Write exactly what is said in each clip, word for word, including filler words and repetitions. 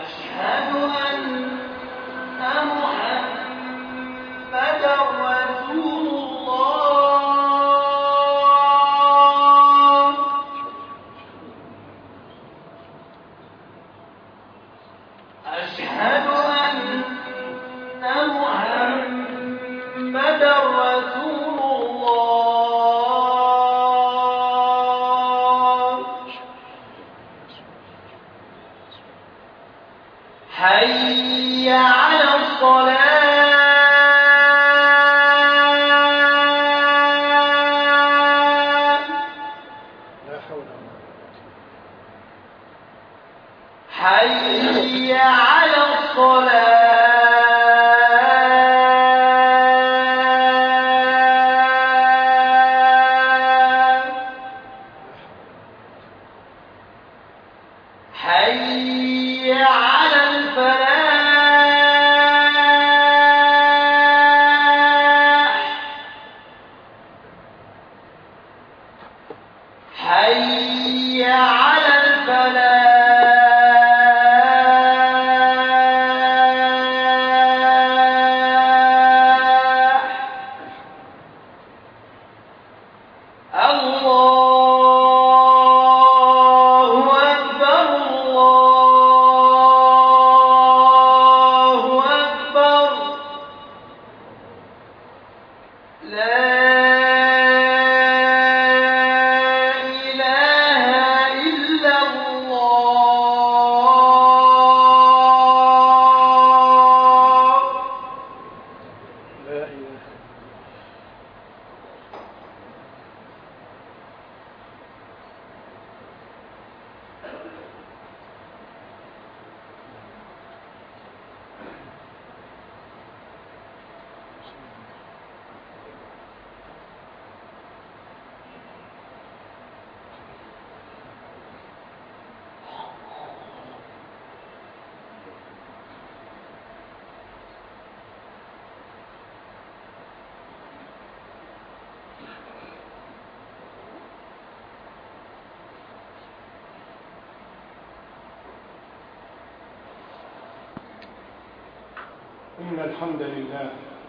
إن الحمد لله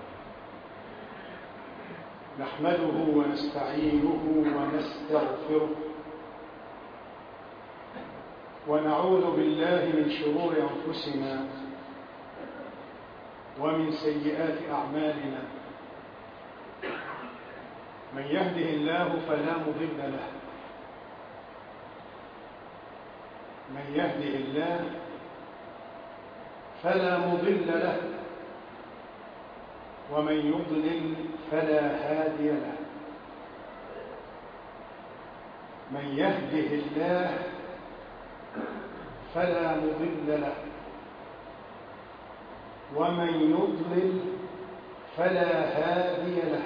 نحمده ونستعينه ونستغفره ونعوذ بالله من شرور أنفسنا ومن سيئات أعمالنا. من يهده الله فلا مضل له، من يهده الله فلا مضل له، ومن يضلل فلا هادي له. من يهده الله فلا مضل له، ومن يضلل فلا هادي له.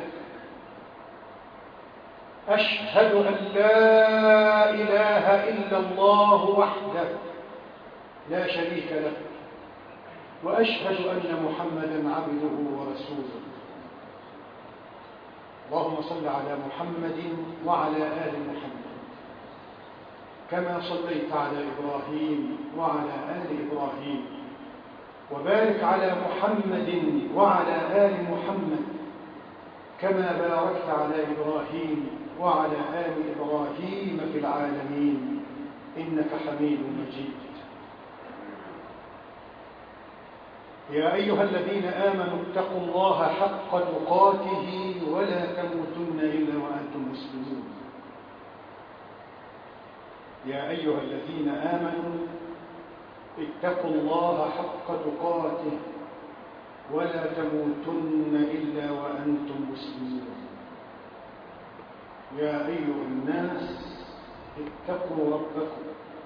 أشهد أن لا إله إلا الله وحده لا شريك له، وأشهد أن محمدًا عبده ورسوله. اللهم صل على محمد وعلى آل محمد كما صليت على إبراهيم وعلى آل إبراهيم، وبارك على محمد وعلى آل محمد كما باركت على إبراهيم وعلى آل إبراهيم في العالمين إنك حميد مجيد. يا أيها الذين آمنوا اتقوا الله حق تقاته ولا تموتن إلا وأنتم مسلمون. يا أيها الذين آمنوا اتقوا الله حق تقاته ولا تموتن إلا وأنتم مسلمون. يا أيها الناس اتقوا ربكم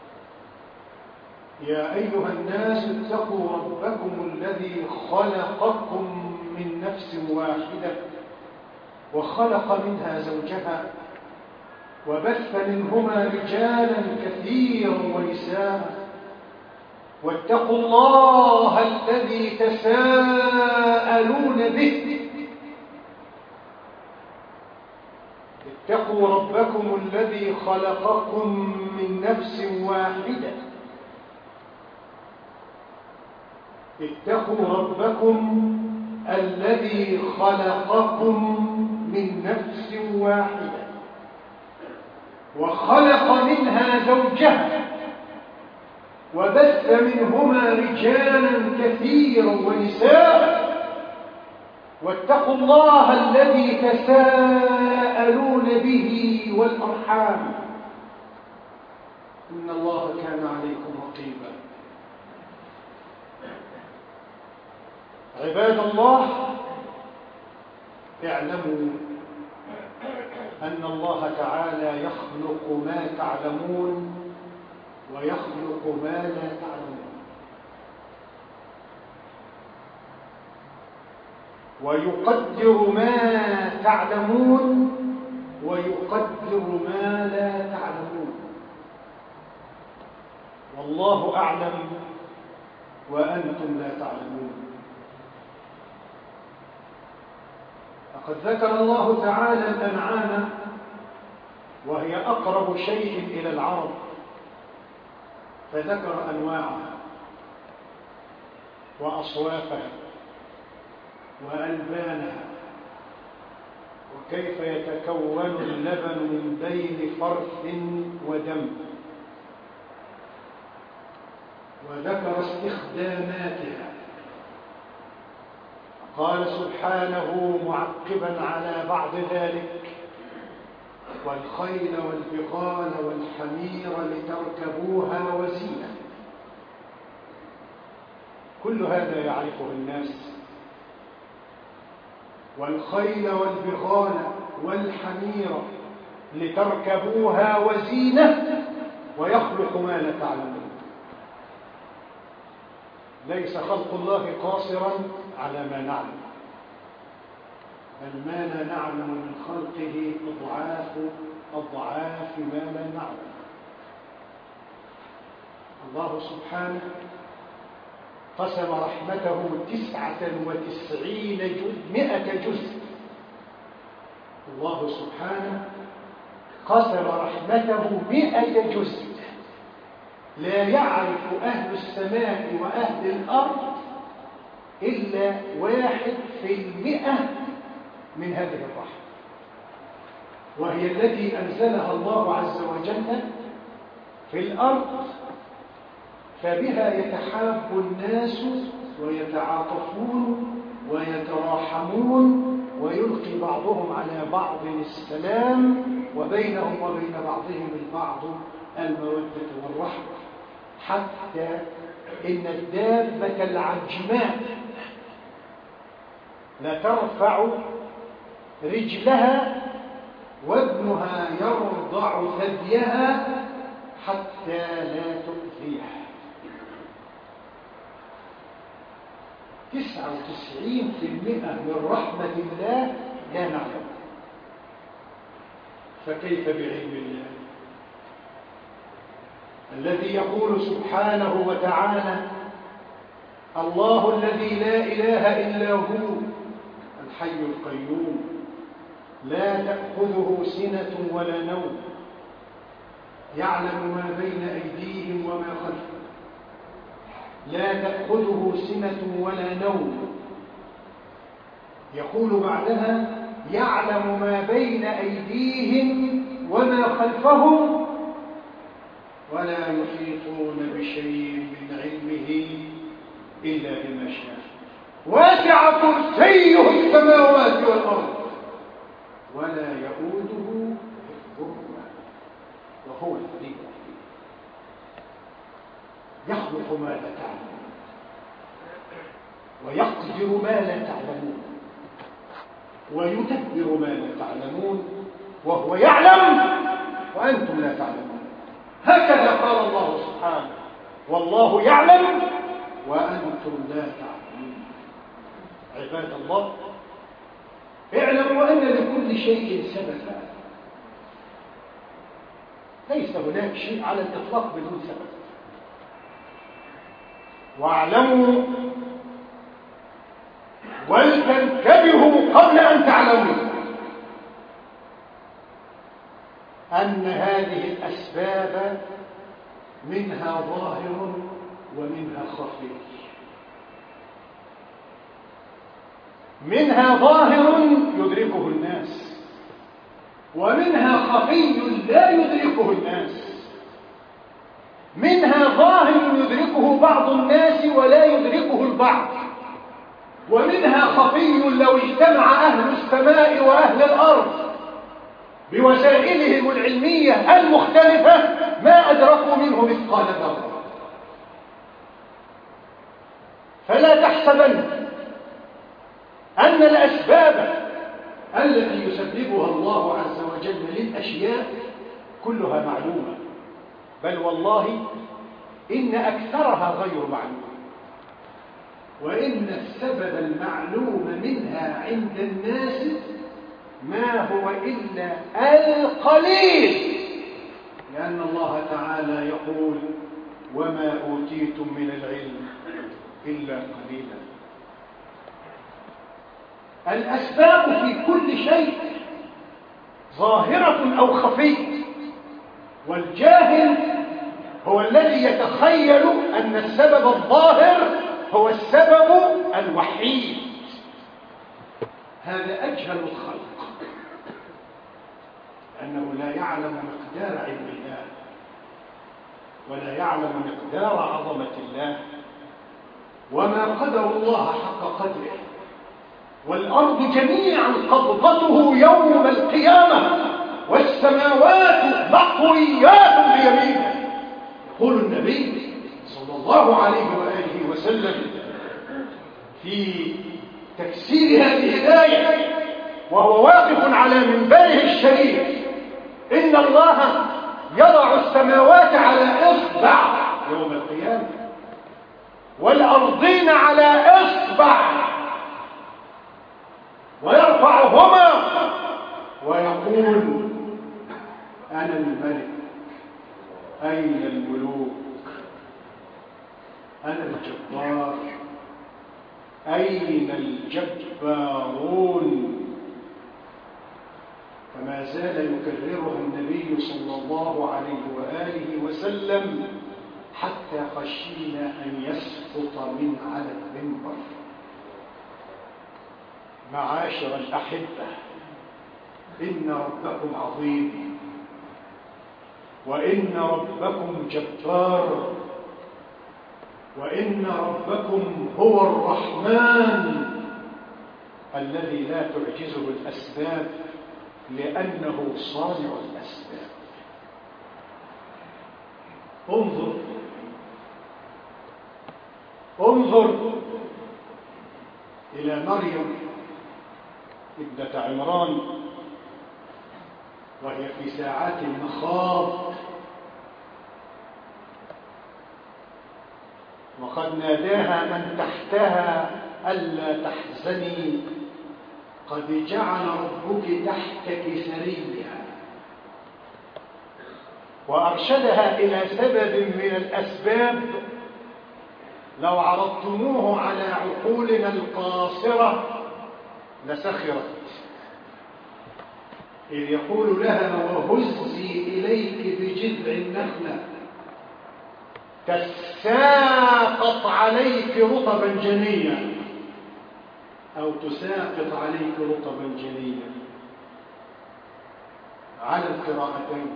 يا أيها الناس اتقوا ربكم الذي خلقكم من نفس واحدة وخلق منها زوجها وبث منهما رجالا كثيرا ونساء، واتقوا الله الذي تساءلون به. اتقوا ربكم الذي خلقكم من نفس واحدة اتقوا ربكم الذي خلقكم من نفس واحدة وخلق منها زوجها وبث منهما رجالا كثيرا ونساء واتقوا الله الذي تساءلون به والأرحام إن الله كان عليكم رقيبا. عباد الله، اعلموا أن الله تعالى يخلق ما تعلمون ويخلق ما لا تعلمون، ويقدر ما تعلمون ويقدر ما لا تعلمون، والله أعلم وأنتم لا تعلمون. لقد ذكر الله تعالى الأنعام وهي أقرب شيء إلى العرب، فذكر أنواعها وأصوافها وألبانها وكيف يتكون اللبن من بين فرث ودم، وذكر استخداماتها. قال سبحانه معقبا على بعض ذلك: والخيل والبغال والحمير لتركبوها وزينة. كل هذا يعرفه الناس. والخيل والبغال والحمير لتركبوها وزينة ويخلق ما لا تعلمون. ليس خلق الله قاصرا على ما نعلم، بل ما لا نعلم من خلقه أضعاف أضعاف ما لا نعلم. الله سبحانه قسم رحمته تسعة وتسعين جزء مئة جزء. الله سبحانه قسم رحمته مئة جزء، لا يعرف أهل السماء وأهل الأرض إلا واحد في المئة من هذه الرحمة، وهي التي أنزلها الله عز وجل في الأرض، فبها يتحاب الناس ويتعاطفون ويتراحمون ويلقي بعضهم على بعض السلام، وبينهم وبين بعضهم البعض المودة والرحمة، حتى إن الدابة العجماء لترفع رجلها وابنها يرضع ثديها حتى لا تؤذيها. تسعة وتسعين في المئة من رحمة الله لا نعلم، فكيف بعلم الله الذي يقول سبحانه وتعالى: الله الذي لا إله إلا هو الحي القيوم لا تأخذه سنة ولا نوم يعلم ما بين أيديهم وما خلفهم لا تأخذه سنة ولا نوم. يقول بعدها: يعلم ما بين أيديهم وما خلفهم ولا يحيطون بشيء من علمه إلا بما شاء. واسع كرسيه السماوات والأرض ولا يؤوده حفظهما وهو العلي العظيم. يخلق ما لا تعلمون ويقدر ما لا تعلمون ويدبر ما لا تعلمون، وهو يعلم وأنتم لا تعلمون. هكذا قال الله سبحانه: والله يعلم وأنتم لا تعلمون. عباد الله، اعلموا أن لكل شيء سببا، ليس هناك شيء على الإطلاق بدون سبب. واعلموا ولتنتبهوا قبل أن تعلموا أن هذه الأسباب منها ظاهر ومنها خفي، منها ظاهر يدركه الناس، ومنها خفي لا يدركه الناس. منها ظاهر يدركه بعض الناس ولا يدركه البعض، ومنها خفي لو اجتمع أهل السماء وأهل الأرض بوسائلهم العلمية المختلفة ما أدركوا منه مثقال ذرة. فلا تحسبن أن الأسباب التي يسببها الله عز وجل للأشياء كلها معلومة، بل والله إن أكثرها غير معلومة، وإن السبب المعلوم منها عند الناس ما هو إلا القليل، لأن الله تعالى يقول وما أوتيتم من العلم إلا قليلا. الأسباب في كل شيء ظاهرة أو خفية، والجاهل هو الذي يتخيل أن السبب الظاهر هو السبب الوحيد. هذا أجهل الخلق، أنه لا يعلم مقدار علم الله ولا يعلم مقدار عظمة الله وما قدر الله حق قدره. والأرض جميعا قبضته يوم القيامة والسماوات مطويات بيمينه. يقول النبي صلى الله عليه وآله وسلم في تفسير هذه الآية وهو واقف على منبره الشريف: إن الله يضع السماوات على إصبع يوم القيامة والأرضين على إصبع، ويرفعهما ويقول أنا الملك، أين الملوك؟ أنا الجبار، أين الجبارون؟ فما زال يكررها النبي صلى الله عليه وآله وسلم حتى خشينا أن يسقط من على المنبر. معاشر الأحبة، إن ربكم عظيم، وإن ربكم جبار، وإن ربكم هو الرحمن الذي لا تعجزه الأسباب لأنه صانع الأسباب. انظر انظر إلى مريم ابنة عمران وهي في ساعات المخاض، وقد ناداها من تحتها ألا تحزني قد جعل ربك تحتك سريا، وأرشدها إلى سبب من الأسباب لو عرضتموه على عقولنا القاصرة لسخرت، إذ يقول لها وهزي إليك بجذع النخلة تساقط عليك رطبا جنيا، أو تساقط عليك رطبا جنيا، على القراءتين.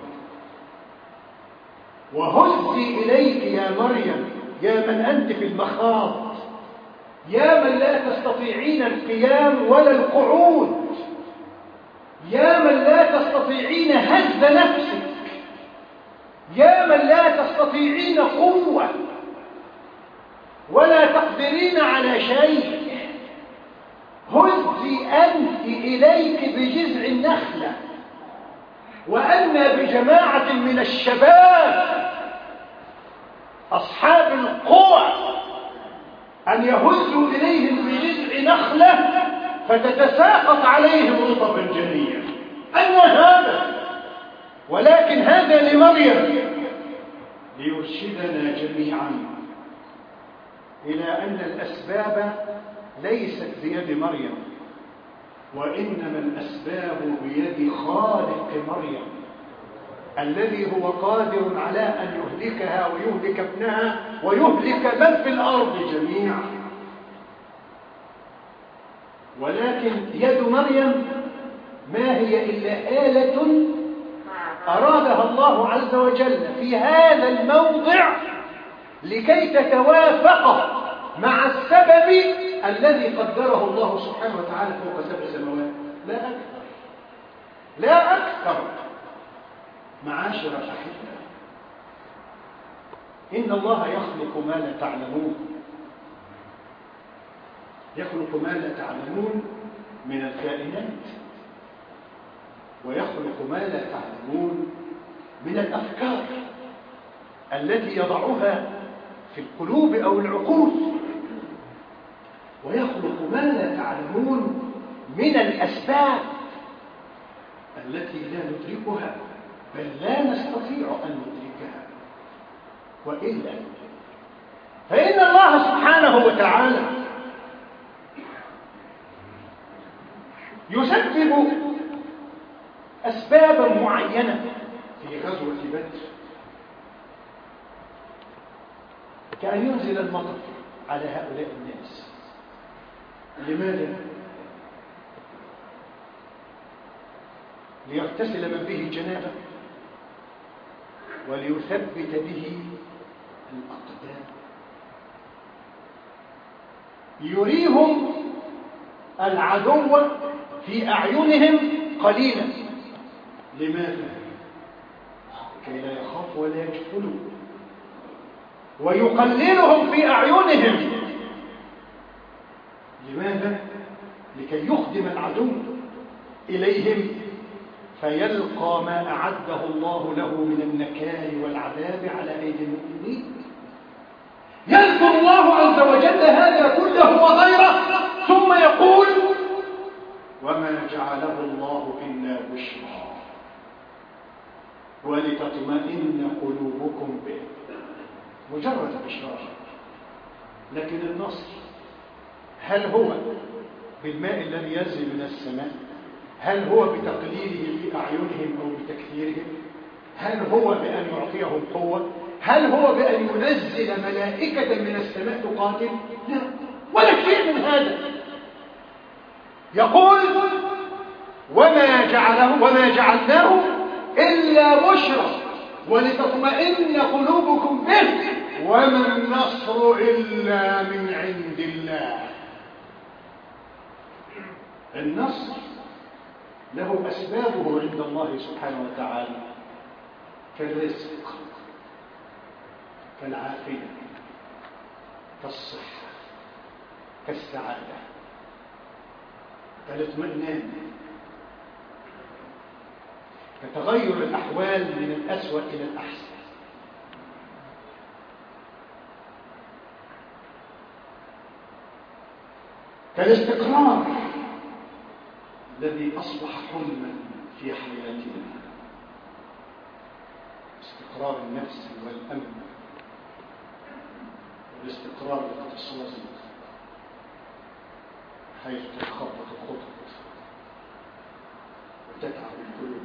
وهزي إليك يا مريم، يا من أنت في المخاض، يا من لا تستطيعين القيام ولا القعود، يا من لا تستطيعين هز نفسك، يا من لا تستطيعين قوة ولا تقدرين على شيء، هزي أنت إليك بجذع النخلة. وأن بجماعة من الشباب أصحاب القوى أن يهزوا إليهم بجذع نخلة فتتساقط عليهم رطبا جنيا. أين هذا؟ ولكن هذا لمريم ليرشدنا جميعا إلى أن الأسباب ليست بيد مريم، وإنما الأسباب بيد خالق مريم الذي هو قادر على أن يهلكها ويهلك ابنها ويهلك من في الأرض جميعا. ولكن يد مريم ما هي إلا آلة أرادها الله عز وجل في هذا الموضع لكي تتوافق مع السبب الذي قدره الله سبحانه وتعالى فوق سبع سماوات، لا أكثر لا أكثر. معاشر الأحبة، إن الله يخلق ما لا تعلمون، يخلق ما لا تعلمون من الكائنات، ويخلق ما لا تعلمون من الأفكار التي يضعها في القلوب أو العقول، ويخلق ما لا تعلمون من الأسباب التي لا ندركها، بل لا نستطيع أن ندركها. وإلا فإن الله سبحانه وتعالى يسبب أسبابا معينة في غزوة بدر، كأن ينزل المطر على هؤلاء الناس. لماذا؟ ليغتسل من به جنابه، وليثبت به الأقدام، يريهم العدو في أعينهم قليلا. لماذا؟ كي لا يخافوا ولا يجفلوا. ويقللهم في أعينهم. لماذا؟ لكي يخدم العدو إليهم فيلقى ما أعده الله له من النكال والعذاب على أيدي المؤمنين. يذكر الله عز وجل هذا كله وغيره ثم يقول: وما جعله الله إلا بشرى ولتطمئن قلوبكم به. مجرد بشرى. لكن النصر هل هو بالماء الذي ينزل من السماء؟ هل هو بتقليله في أعينهم أو بتكثيرهم؟ هل هو بأن يعطيهم قوة؟ هل هو بأن ينزل ملائكة من السماء تقاتل؟ لا، ولا شيء من هذا. يقول: وما جعله وما جعلناه إلا بشرى ولتطمئن قلوبكم به وما النصر إلا من عند الله. النصر له أسبابه عند الله سبحانه وتعالى، كالرزق، كالعافية، كالصحة، كالسعادة، كالاطمئنان، كتغير الأحوال من الأسوأ إلى الأحسن. كالاستقرار الذي أصبح حلما في حياتنا، استقرار النفس والأمن والاستقرار الاقتصادي حيث تتخبط الخطط وتتعب القلوب.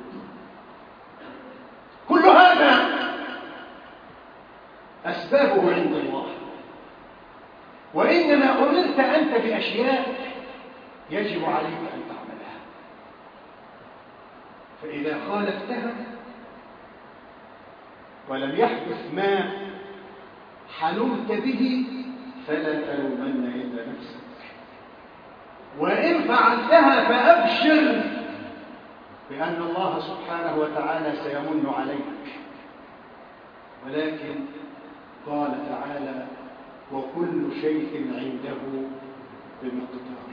كل هذا أسبابه عند الله، وإنما أمرت أنت بأشياء يجب عليك أن تعملها، فإذا خالفتها ولم يحدث ما حلمت به فلا تلومن إلا نفسك، وإن فعلتها فأبشر بأن الله سبحانه وتعالى سيمن عليك. ولكن قال تعالى: وكل شيء عنده بمقدار.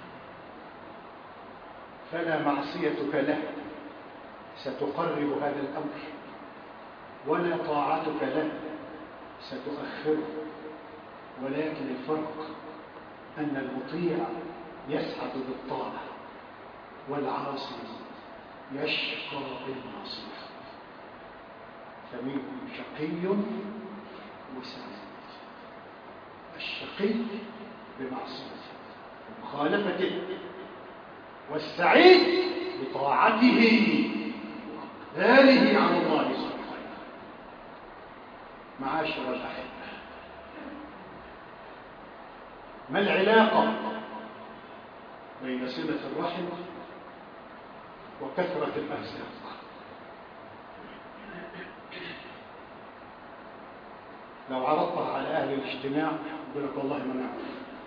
فلا معصيتك له ستقرب هذا الأمر، ولا طاعتك له ستؤخره، ولكن الفرق أن المطيع يسعد بالطاعة والعاصي يشقى بالمعصية. فمنكم شقي وسعيد. الشقي بمعصيته ومخالفته، والسعيد بطاعته وإقباله على الله سبحانه. معاشر الأحبة، ما العلاقة بين صلة الرحم وكثرة الأرزاق. لو عرضتها على أهل الاجتماع يقول لك والله ما نعرف.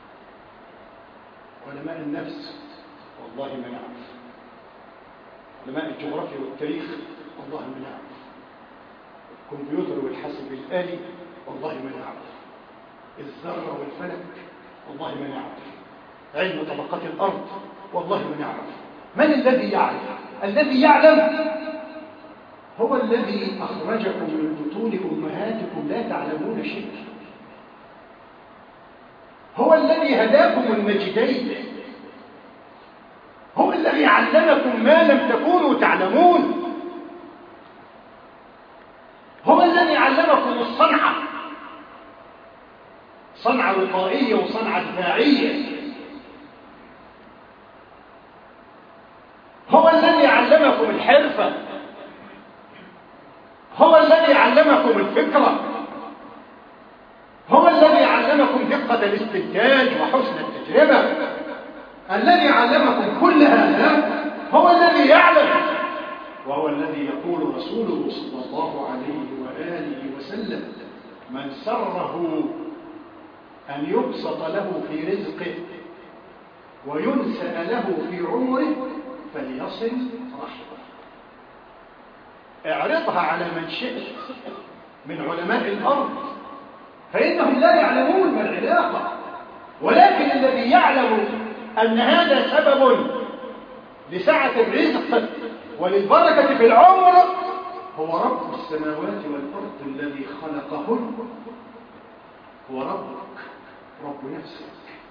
علماء النفس والله ما نعرف. علماء الجغرافيا والتاريخ والله ما نعرف. الكمبيوتر والحاسب الآلي والله ما نعرف. الذرة والفلك والله ما نعرف. علم طبقات الأرض والله ما نعرف. من الذي يعلم؟ الذي يعلم هو الذي أخرجكم من بطون أمهاتكم لا تعلمون شيئا. هو الذي هداكم النجدين. هو الذي علمكم ما لم تكونوا تعلمون. هو الذي علمكم الصنعة، صنعة وقائية وصنعة دفاعية. هو الذي علمكم الحرفة. هو الذي علمكم الفكرة. هو الذي علمكم دقة الاستنتاج وحسن التجربة. الذي علمكم كل هذا هو الذي يعلم، وهو الذي يقول رسوله صلى الله عليه وآله وسلم: من سره أن يبسط له في رزقه وينسأ له في عمره فليصل رحمه. اعرضها على من شئت من علماء الأرض فإنهم لا يعلمون ما العلاقة، ولكن الذي يعلم أن هذا سبب لسعة الرزق وللبركة في العمر هو رب السماوات والأرض الذي خلقهن. هو ربك، رب نفسك.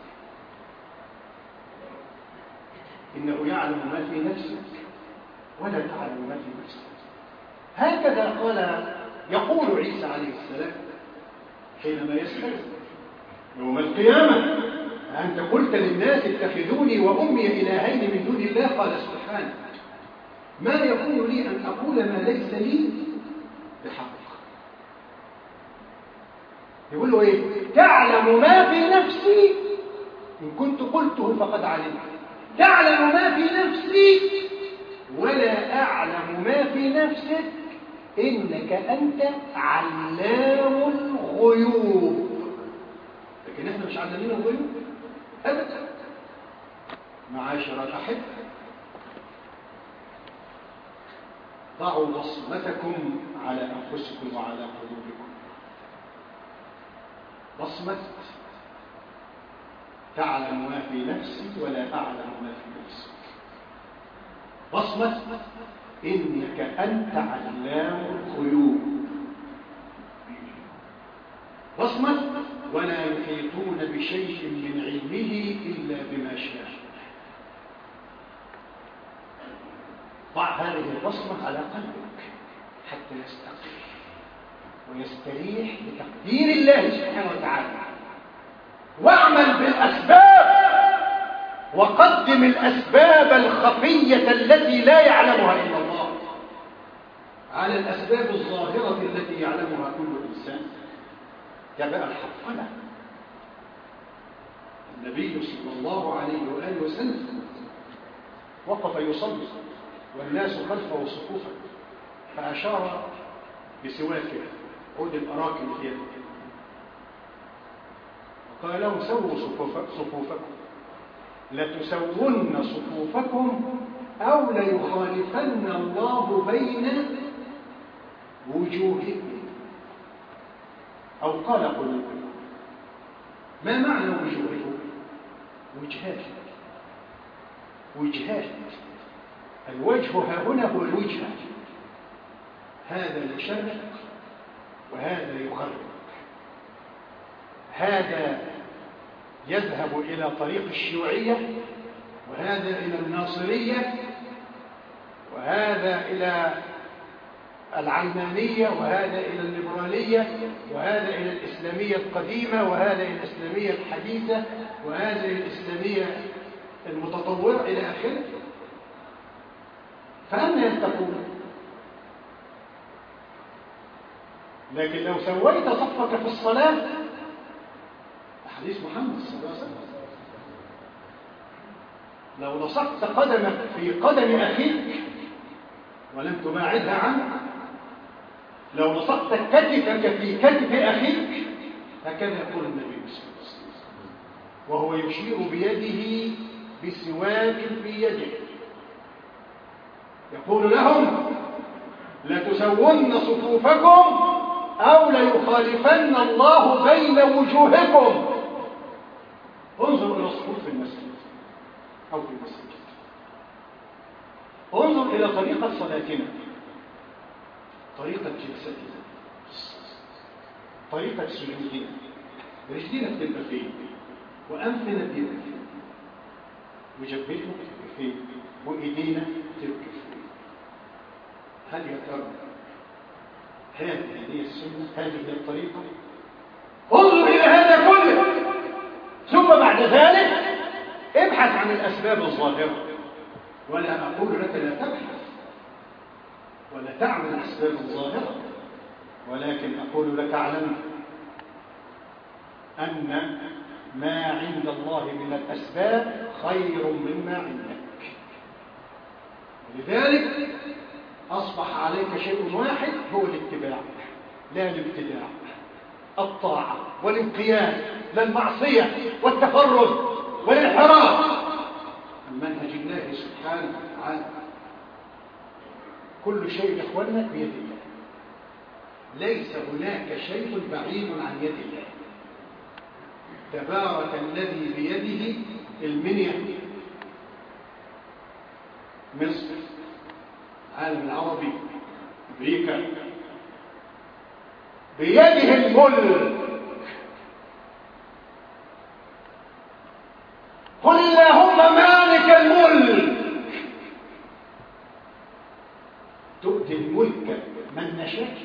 إنه يعلم ما في نفسك ولا تعلم ما في نفسك. هكذا قال يقول عيسى عليه السلام حينما يسأل يوم القيامة: أنت قلت للناس اتخذوني وأمي إلهين من دون الله؟ قال: سبحانك، ما يكون لي أن أقول ما ليس لي بحق. يقول له إيه؟ تعلم ما في نفسي، إن كنت قلته فقد علمت. تعلم ما في نفسي ولا أعلم ما في نفسك، إنك أنت علام الغيوب. لكن إحنا مش علامين الغيوب أبدا. معاشر الأحبة، ضعوا بصمتكم على أنفسكم وعلى قلوبكم. بصمة تعلم ما في نفسي ولا أعلم ما في نفسك. بصمة إنك أنت علام الغيوب. بصمة ولا يحيطون بشيء من علمه إلا بما شاء. ضع هذه البصمة على قلبك حتى يستقر ويستريح بتقدير الله سبحانه وتعالى. واعمل بالأسباب وقدم الأسباب الخفية التي لا يعلمها إلا الله على الأسباب الظاهرة التي يعلمها كل إنسان. كباء الحقنا. النبي صلى الله عليه وآله وسلم وقف يصلي والناس خلفه صفوفا، فأشار بسواكه عود الأراك في يده وقال لهم: سووا صفوفكم، لتسون صفوفكم أو ليخالفن الله بين وجوهكم، أو قال قلوبكم. ما معنى وجوهكم؟ وجهات. وجهات. الوجه ها هنا هو الوجهة. هذا يشرق وهذا يغرب. هذا يذهب إلى طريق الشيوعية، وهذا إلى الناصرية، وهذا إلى العلمانية، وهذا إلى الليبرالية، وهذا إلى الإسلامية القديمة، وهذا إلى الإسلامية الحديثة، وهذا إلى الإسلامية المتطورة إلى آخره. فأنا يتقون. لكن لو سويت صفك في الصلاة، حديث محمد صلى الله عليه وسلم، لو لصقت قدمك في قدم أخيك ولم تباعدها عنك، لو لصقت كتفك في كتف أخيك، هكذا يقول النبي صلى الله عليه وسلم وهو يشير بيده بسواك في يده، يقول لهم: لتسون صفوفكم أو ليخالفن الله بين وجوهكم. انظروا إلى الصفوف في المسجد أو في المسجد، انظر إلى طريقة صلاتنا، طريقة جلستنا، طريقة سجودنا. رجلنا بتبقى فين؟ وأنفنا بتبقى فين؟ وجبهتنا بتبقى فين؟ وإيدينا بتبقى فين؟ هل يا ترى هذه هي السنة؟ هذه هي الطريقة؟ انظر إلى هذا كله، ثم بعد ذلك ابحث عن الأسباب الظاهرة. ولا أقول لك لا تبحث ولا تعمل الأسباب الظاهرة، ولكن أقول لك اعلم أن ما عند الله من الأسباب خير مما عندك. لذلك أصبح عليك شيء واحد هو الاتباع لا الابتداع، الطاعة والانقياد، لا المعصية والتفرد والانحراف عن منهج الله سبحانه وتعالى. كل شيء يا إخواننا بيد الله، ليس هناك شيء بعيد عن يد الله. تبارك الذي بيده المنية، مصر، العالم العربي، أمريكا، بيده الملك. قل اللهم مالك الملك تؤتي الملك من نشاء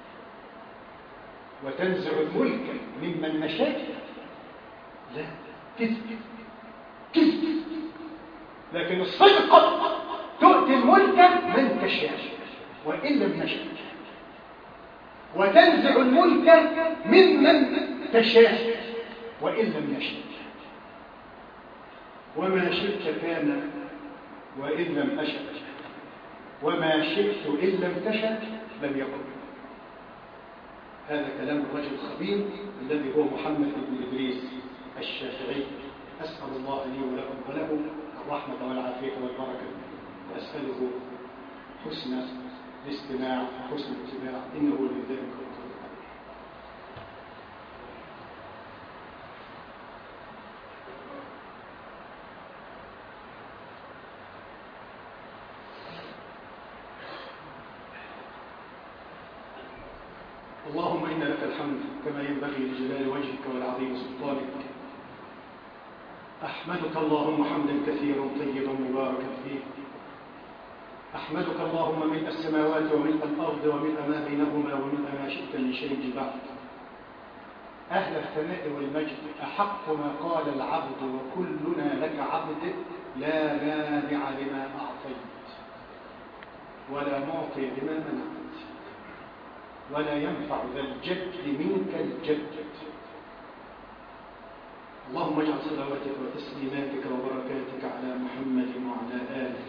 وتنزع الملك ممن نشاء. لا، كذب كذب. لكن الصدق تؤتي الملك من تشاء وإن لم نشاء، وتنزع الملك ممن تشاء وإن لم نشاء. وما شئت كان وإن لم أشأ، وما شئت إن لم تشأ لم يكن. هذا كلام الرجل الخبير الذي هو محمد بن إدريس الشافعي. أسأل الله لي ولكم وله الرحمة والعافية والبركة، وأسأله حسن الاستماع وحسن الاتباع، إنه لذلك القدير. اللهم إن لك الحمد كما ينبغي لجلال وجهك والعظيم سلطانك. أحمدك اللهم حمدا كثيرا طيبا مباركا فيه. أحمدك اللهم ملء السماوات وملء الأرض وملء ما بينهما وملء ما شئت من شيء بعد. أهل الثناء والمجد، أحق ما قال العبد وكلنا لك عبد، لا مانع لما أعطيت ولا معطي لما منعت ولا ينفع ذا الجد منك الجد. اللهم اجعل صلواتك وتسليماتك وبركاتك على محمد وعلى آله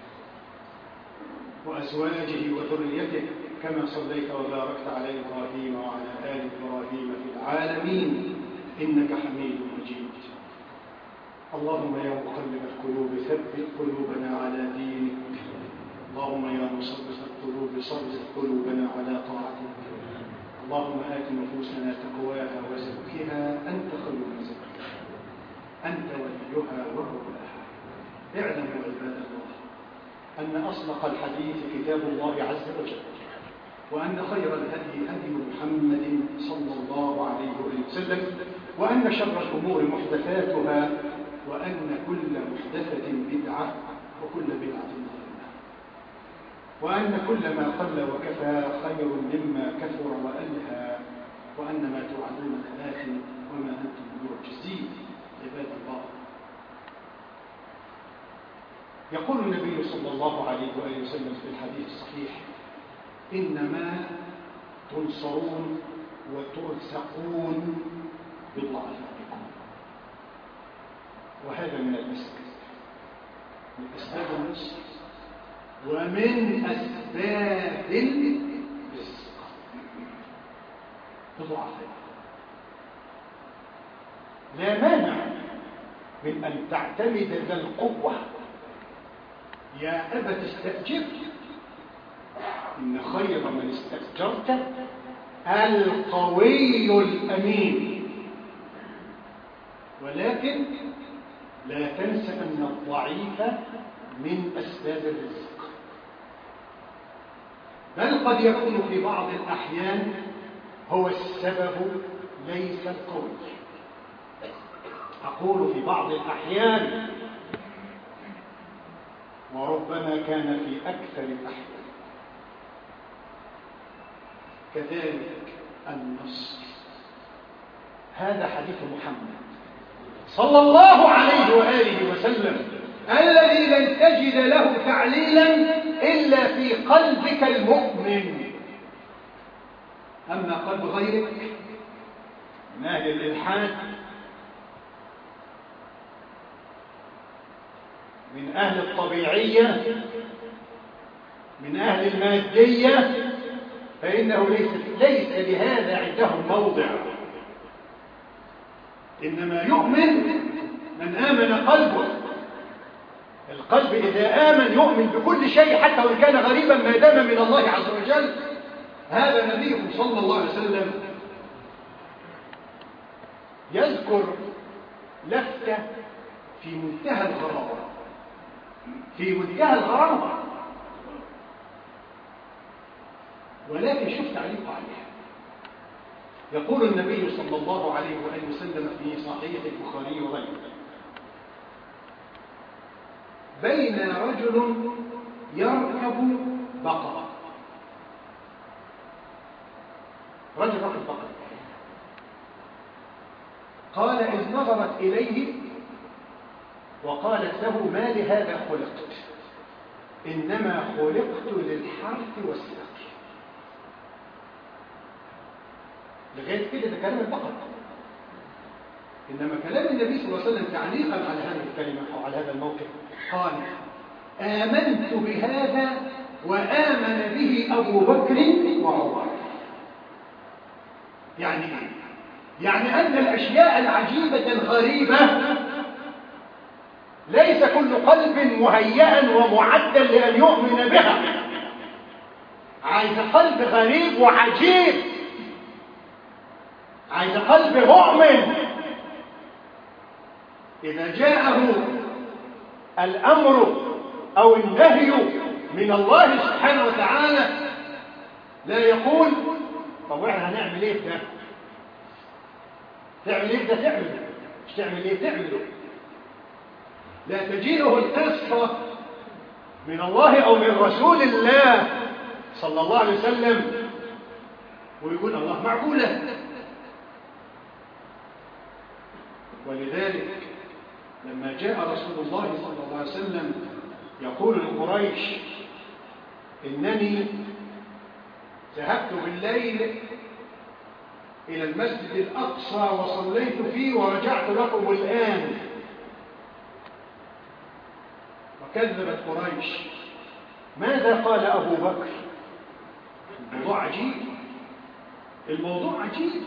وأزواجه وذريته كما صليت وباركت على إبراهيم وعلى آل إبراهيم في العالمين إنك حميد مجيد. اللهم يا مقلب القلوب ثبت قلوبنا على دينك. اللهم يا مصرف القلوب صرف قلوبنا على طاعتك. اللهم آت نفوسنا تقواها وزكها أنت خير من زكاها، أنت وليها ومولاها. اعلموا عباد الله أن أصدق الحديث كتاب الله عز وجل، وأن خير الهدي هدي محمد صلى الله عليه وسلم، وأن شر الأمور محدثاتها، وأن كل محدثة بدعة وكل بدعة ضلالة، وأن كل ما قل وكفى خير مما كثر وألهى، وأن ما توعدون لآت وما أنتم بمعجزين. عباد الله، يقول النبي صلى الله عليه وآله وسلم في الحديث الصحيح: إنما تنصرون وترزقون بضعفائكم. وهذا من المسك من أسباب الرزق ومن أسباب الرزق تضعف. لا مانع من أن تعتمد ذا القوة يا أبا تستأجر، إن خير من استأجرت القوي الأمين، ولكن لا تنس أن الضعيف من أسباب الرزق، بل قد يكون في بعض الأحيان هو السبب ليس القوي. أقول في بعض الأحيان، وربما كان في أكثر الأحيان. كذلك النصر، هذا حديث محمد صلى الله عليه وآله وسلم الذي لن تجد له تعليلا إلا في قلبك المؤمن. أما قلب غيرك من أهل الإلحاد، من أهل الطبيعية، من أهل المادية، فإنه ليس, ليس لهذا عندهم موضع. إنما يؤمن من آمن قلبه. القلب إذا آمن يؤمن بكل شيء حتى وإن كان غريبا ما دام من الله عز وجل. هذا نبيكم صلى الله عليه وسلم يذكر لفتة في منتهى الغرابة، في منتهى الغرابة، ولكن شوف تعليق عليها. يقول النبي صلى الله عليه وآله وسلم في صحيح البخاري وغيره: بين رجل يركب بقرة، رجل ركب بقرة، قال إذ نظرت إليه وقالت له: ما لهذا خلقت؟ إنما خلقت للحرث والسقي. لغاية كده ده كلام البقرة. إنما كلام النبي صلى الله عليه وسلم تعليقا على هذه الكلمة أو على هذا الموقف قال: آمنت بهذا وآمن به أبو بكر وعمر. يعني إيه؟ يعني أن الأشياء العجيبة الغريبة ليس كل قلب مهيئا ومعدا لأن يؤمن بها. عايز قلب غريب وعجيب، عايز قلب مؤمن إذا جاءه الأمر أو النهي من الله سبحانه وتعالى لا يقول: طب احنا هنعمل ايه ده؟ تعمل ايه ده؟ تعمله. مش تعمل ايه؟ تعمله. لا تجيئه القصة من الله أو من رسول الله صلى الله عليه وسلم ويقول: الله معقولة. ولذلك لما جاء رسول الله صلى الله عليه وسلم يقول لقريش: إنني ذهبت بالليل إلى المسجد الأقصى وصليت فيه ورجعت لكم الآن. وكذبت قريش. ماذا قال أبو بكر؟ الموضوع عجيب، الموضوع عجيب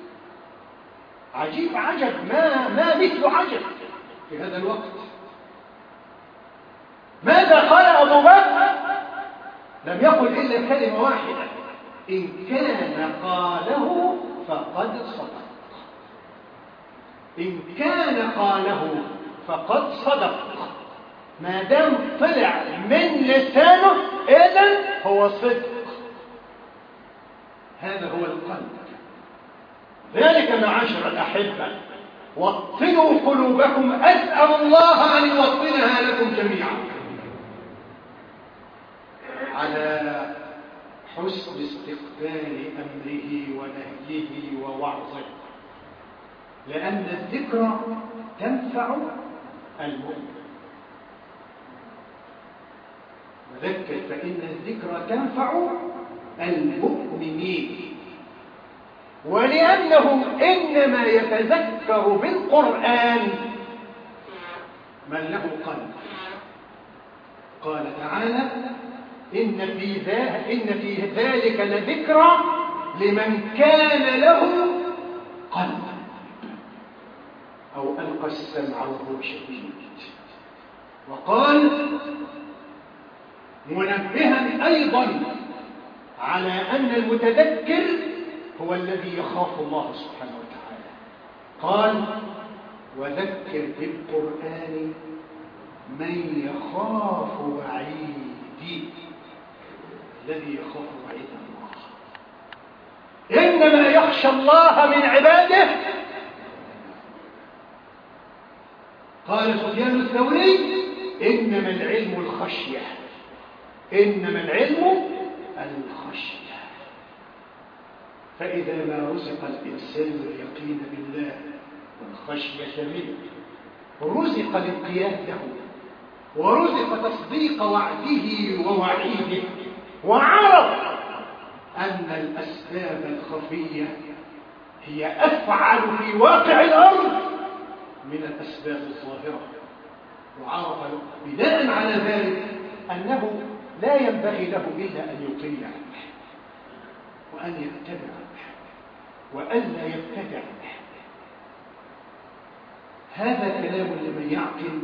عجيب عجب، ما ما مثل عجب في هذا الوقت. ماذا قال أبو بكر؟ لم يقل إلا كلمة واحدة: إن كان قاله فقد صدق. إن كان قاله فقد صدق. ما دام طلع من لسانه إذن هو صدق. هذا هو القلب. ذلك معاشر الأحبة وطنوا قلوبكم، أسأل الله أن يوطنها لكم جميعا على حسن استقبال أمره ونهيه ووعظه، لأن الذكرى تنفع المؤمن. وذكر فإن الذكرى تنفع المؤمنين، ولأنه إنما يتذكر بالقرآن من له قلب. قال تعالى إن في ذلك, إن في ذلك لذكرى لمن كان له قلب أو ألقى السمع وهو شهيد. وقال منبها أيضا على أن المتذكر هو الذي يخاف الله سبحانه وتعالى. قال وذكر بالقرآن من يخاف وعيدي، الذي يخاف وعيد الله. إنما يخشى الله من عباده. قال سفيان الثوري إنما العلم الخشية، إنما العلم الخشية. فإذا ما رزق الإنسان اليقين بالله والخشية منه، رزق الانقياد له، ورزق تصديق وعده ووعيده، وعرف أن الأسباب الخفية هي أفعل في واقع الأرض من الأسباب الظاهرة، وعرف بناء على ذلك أنه لا ينبغي له إلا أن يطيع وأن يتبع وألا يبتدع. هذا كلام لمن يعقل،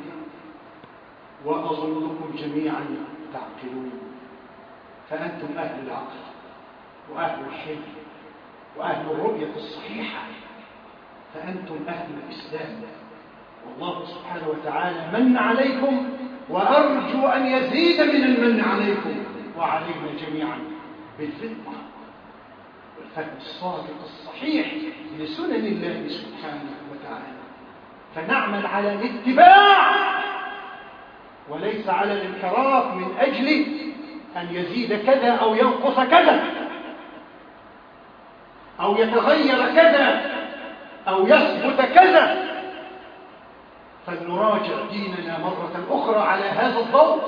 وأظنكم جميعا تعقلون، فأنتم أهل العقل وأهل الحلم وأهل الرؤية الصحيحة، فأنتم أهل الإسلام. والله سبحانه وتعالى من عليكم، وأرجو أن يزيد من المن عليكم وعلينا جميعا بالفطرة والفهم الصادق الصحيح لسنن الله سبحانه وتعالى، فنعمل على الاتباع وليس على الانحراف من أجل أن يزيد كذا أو ينقص كذا أو يتغير كذا أو يثبت كذا. فلنراجع ديننا مرة أخرى على هذا الضوء،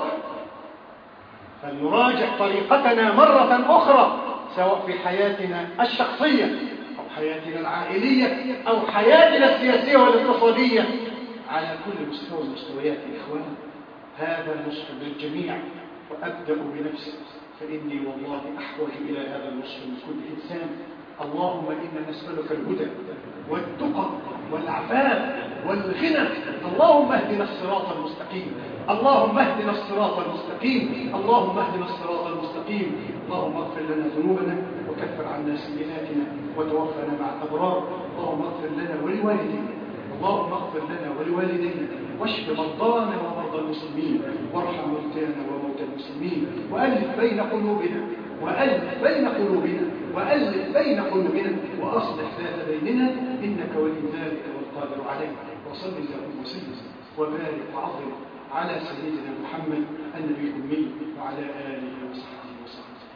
فلنراجع طريقتنا مرة أخرى، سواء في حياتنا الشخصية أو حياتنا العائلية أو حياتنا السياسية والاقتصادية على كل مستوى المستويات. إخوان، هذا نصح للجميع، وأبدأ بنفسي، فإني والله أحوج إلى هذا النصح من كل إنسان. اللهم إنا نسألك الهدى والتقى والعفاف والغنى. اللهم اهدنا الصراط المستقيم، اللهم اهدنا الصراط المستقيم، اللهم اهدنا الصراط المستقيم. اللهم اغفر لنا ذنوبنا وكفر عنا سيئاتنا وتوفنا مع الأبرار. اللهم اغفر لنا ولوالدينا، اللهم اغفر لنا ولوالدينا، واشف مرضانا ومرضى المسلمين، وارحم موتانا وموتى المسلمين، وألف بين قلوبنا وألف بين قلوبنا وألف بين قلوبنا وأصلح ذات بيننا، إنك ولي ذلك والقادر عليه. وصل اللهم وسلم وبارك وعظم على سيدنا محمد النبي الأمي وعلى آله وصحبه وسلم.